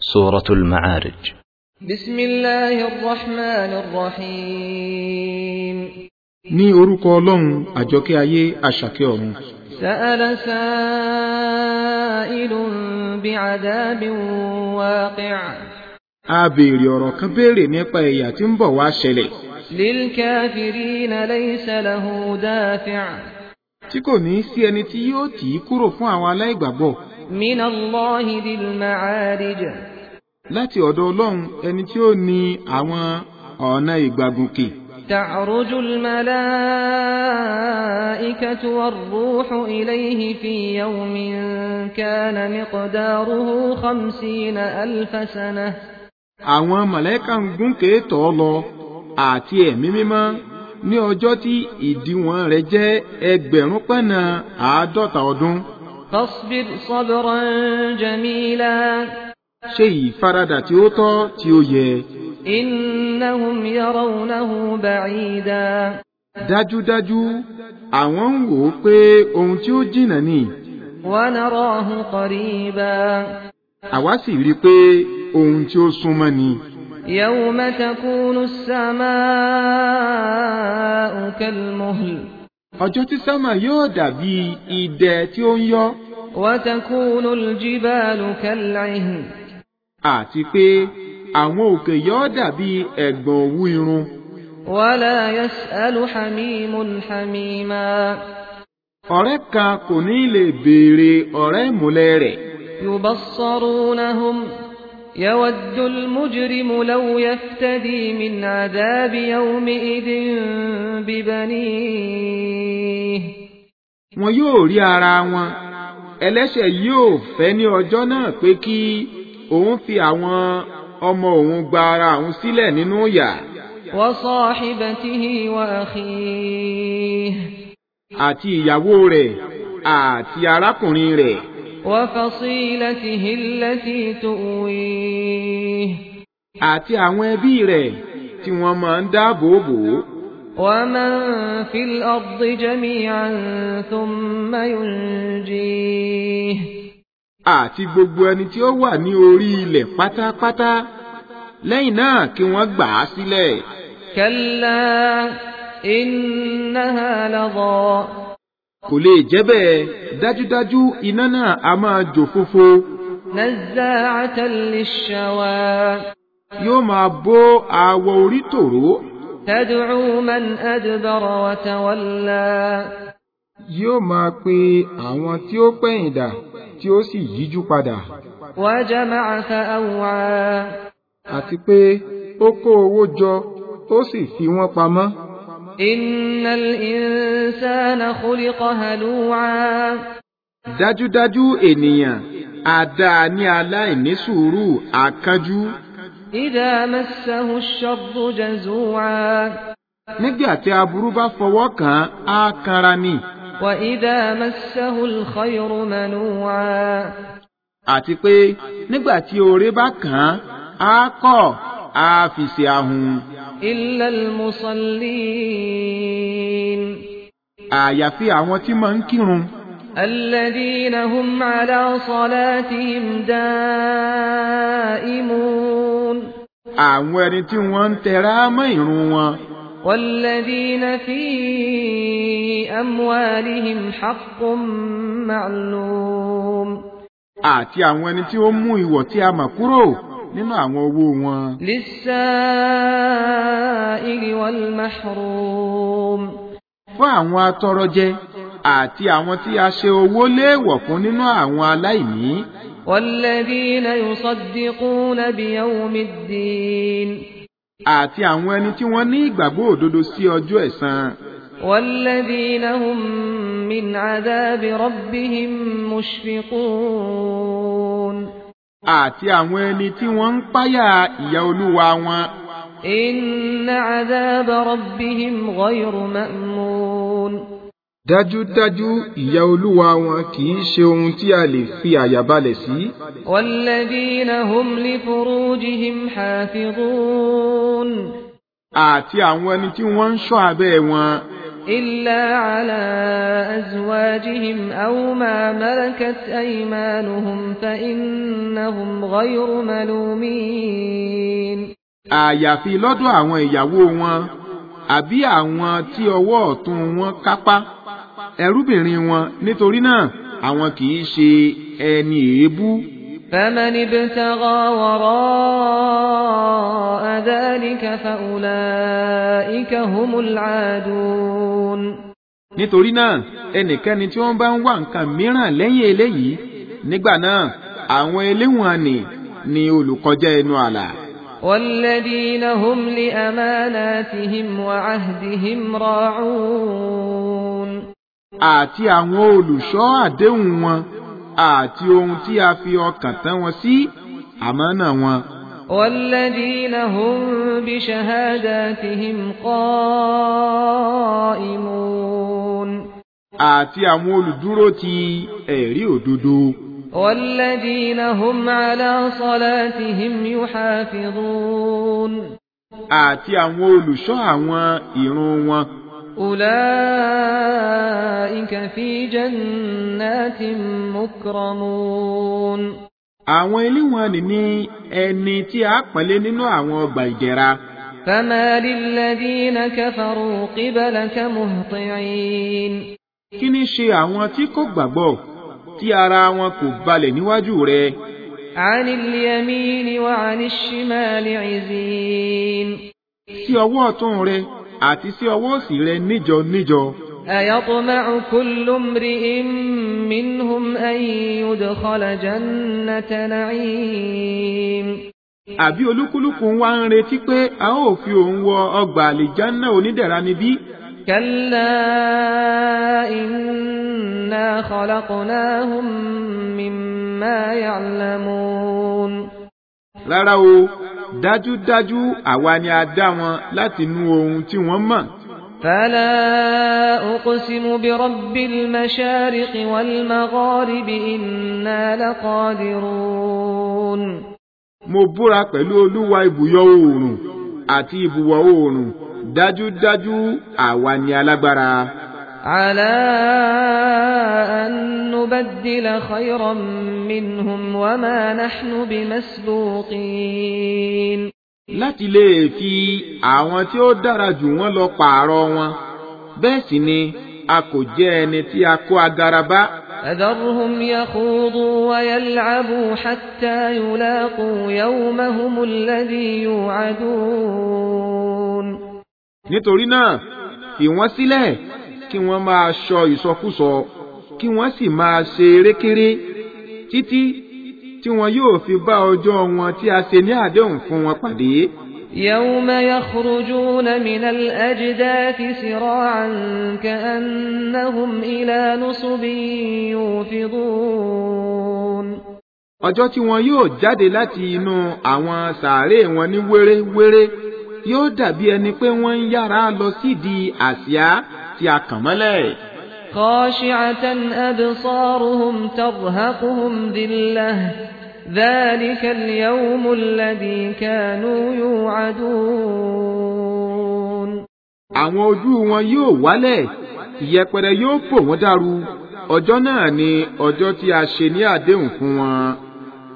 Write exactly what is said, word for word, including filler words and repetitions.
سورة المعارج. بسم الله الرحمن الرحيم. ní orúkọ Ọlọ́run àjọkẹ́ ayé àṣàkẹ́ ọ̀run. سأل سائل بعذاب واقع. a béèrè ọ̀rọ̀ kan béèrè nípa ìyà tí ń bọ̀ wá ṣẹlẹ̀. للكافرين ليس له دافع. tí kò ní sí ẹni tí yóò tì í kúrò fún àwọn aláìgbàgbọ́. من الله ذي المعارج. láti ọ̀dọ̀ Ọlọ́run ẹni tí ó ní àwọn ọ̀nà ìgbàgùnkè. تعرج الملائكة والروح إليه في يوم كان مقداره خمسين ألف سنة. àwọn màláíkà ń gúnkè tọ̀ ọ́ lọ àti ẹ̀mí mímọ́ ní ọjọ́ tí ìdíwọ̀n rẹ̀ jẹ́ ẹgbẹ̀rún pẹ̀nà àádọ́ta ọdún. فاصبر صبرا جميلا. ṣe ìfaradà tí ó tọ́ tí ó yẹ. إنهم يرونه بعيدا. dájúdájú àwọn ń wò ó pé ohun tí ó jìnnà ni. ونراه قريبا. àwa sì rí i pé ohun tí ó súnmọ́ ni. يوم تكون السماء كالمهل. ọjọ́ tí sámà yóò dàbí idẹ tí ó ń yọ́. وتكون الجبال كالعهن. àti pé àwọn òkè yóò dàbí ẹ̀gbọ̀n òwú irun. ولا يسأل حميم حميما. ọ̀rẹ́ kan kò ní lè béèrè ọ̀rẹ́ ìmùlẹ̀ rẹ̀. يبصرونهم يود المجرم لو يفتدي من عذاب يومئذ ببنيه. wọn yóò rí ara wọn. ẹlẹ́ṣẹ̀ yóò fẹ́ ní ọjọ́ náà pé kí òun fi àwọn ọmọ òun gba ara òun sílẹ̀ nínú ìyà. وصاحبته وأخيه. àti ìyàwó rẹ̀ àti arákùnrin rẹ̀. وفصيلته التي تؤويه. àti àwọn ẹbí rẹ̀ tí wọ́n máa ń dáàbò bò ó. ومن في الأرض جميعا ثم ينجيه. àti gbogbo ẹni tí ó wà ní orí ilẹ̀ pátápátá lẹ́yìn náà kí wọ́n gbà á sílẹ̀. كلا إنها لظى. kò lè jẹ́ bẹ́ẹ̀ dájúdájú iná náà a máa jò fófó. نزاعة للشوى. yóò máa bó awọ orí tòró. تدعو من أدبر وتولى. yóò máa pe àwọn tí ó pẹ̀yìndà tí ó sì yíjú padà. وجمع فأوعى. àti pé ó kó owó jọ ó sì fi wọ́n pamọ́. إن الإنسان خلق هلوعا. dájúdájú ènìyàn a dá a ní aláìní sùúrù àkánjú. إذا مسه الشر جزوعا. nígbà tí aburú bá fọwọ́ kàn án á kanra ni. وإذا مسه الخير منوعا. àti pé nígbà tí oore bá kàn án á kọ̀ á fi ṣe ahun. إلا المصلين. àyàfi àwọn tí máa ń kírun. الذين هم على صلاتهم دائمون. àwọn ẹni tí wọ́n ń tẹra mọ́ ìrun wọn. والذين في أموالهم حق معلوم. àti àwọn ẹni tí ó mú ìwọ̀ tí a mọ̀ kúrò nínú àwọn owó wọn. للسائل والمحروم. fún àwọn atọrọjẹ àti àwọn tí a ṣe owó léèwọ̀ fún nínú àwọn aláìní. والذين يصدقون بيوم الدين. àti àwọn ẹni tí wọ́n ní ìgbàgbọ́ òdodo sí ọjọ́ ẹ̀san. والذين هم من عذاب ربهم مشفقون. àti àwọn ẹni tí wọ́n ń páyà ìyà Olúwa wọn. إن عذاب ربهم غير مأمون. dájúdájú ìyà Olúwa wọn kì í ṣe ohun tí a lè fi àyà balẹ̀ sí. والذين هم لفروجهم حافظون. àti àwọn ẹni tí wọ́n ń ṣọ́ abẹ́ wọn. إلا على أزواجهم أو ما ملكت أيمانهم فإنهم غير ملومين. àyàfi lọ́dọ̀ àwọn ìyàwó wọn àbí àwọn tí ọwọ́ ọ̀tún wọn kápá ẹrúbìnrin wọn, nítorí náà àwọn kì í ṣe ẹni èébú. فمن ابتغى وراء ذلك فأولئك هم العادون. nítorí náà ẹnikẹ́ni tí wọ́n bá ń wá nǹkan mìíràn lẹ́yìn eléyìí, nígbà náà àwọn eléwọ̀n ni ni olùkọjá ẹnu ààlà. والذين هم لأماناتهم وعهدهم راعون. àti àwọn olùṣọ́ àdéhùn wọn àti ohun tí a fi ọkàn tán wọn sí àmánà wọn. والذين هم بشهاداتهم قائمون. àti àwọn olùdúró ti ẹ̀rí òdodo. والذين هم على صلاتهم يحافظون. àti àwọn olùṣọ́ àwọn ìrun wọn. أولئك في جنات مكرمون. àwọn eléwọ̀n ní ẹni tí a pọ́nlé nínú àwọn ọgbà ìdẹ̀ra. فما للذين كفروا قبلك مهطعين. kí ni ṣe àwọn tí kò gbàgbọ́ tí ara wọn kò balẹ̀ níwájú rẹ. عن اليمين وعن الشمال عزين. sí ọwọ́ ọ̀tún rẹ àti sí ọwọ́ òsì rẹ níjọ níjọ. أيطمع كل امرئ منهم أن يدخل جنة نعيم. àbí olúkúlùkù wá ń retí pé a ó fi òun wọ ọgbà àlìjánná onídẹ̀ra níbí. كلا إنا خلقناهم مما يعلمون. rárá o, dájúdájú àwa ni a dá wọn láti inú ohun tí wọ́n mọ̀. فلا أقسم برب المشارق والمغارب إنا لقادرون. mo búra pẹ̀lú olúwa ibùyọ oòrùn àti ibùwọ̀ oòrùn, dájúdájú àwa ni alágbára. على أن نبدل خيرا منهم وما نحن بمسبوقين. láti lè fi àwọn tí ó dára jù wọ́n lọ pààrọ̀ wọn, bẹ́ẹ̀ sì ni a kò jẹ́ ẹni tí a kó agara bá. فذرهم يخوضوا ويلعبوا حتى يلاقوا يومهم الذي يوعدون. nítorí náà fi wọ́n sílẹ̀ kí wọ́n máa sọ ìsọkúsọ, kí wọ́n sì máa ṣe erékéré títí tí wọn yóò fi bá ọjọ́ wọn tí a ṣe ní àdéhùn fún wọn pàdé. يوم يخرجون من الأجداث سراعا كأنهم إلى نصب يوفضون. ọjọ́ tí wọn yóò jáde láti inú àwọn sàárè wọn ní wéréwéré yóò dàbí ẹni pé wọ́n ń yára lọ sídìí àsíá tí a kàn mọ́lẹ̀. خاشعة أبصارهم ترهقهم ذلة ذلك اليوم الذي كانوا يوعدون. àwọn ojú wọn yóò wálẹ̀, ìyẹpẹrẹ yóò fò wọ́n dàrú. ọjọ́ náà ni ọjọ́ tí a ṣe ní àdéhùn fún wọn.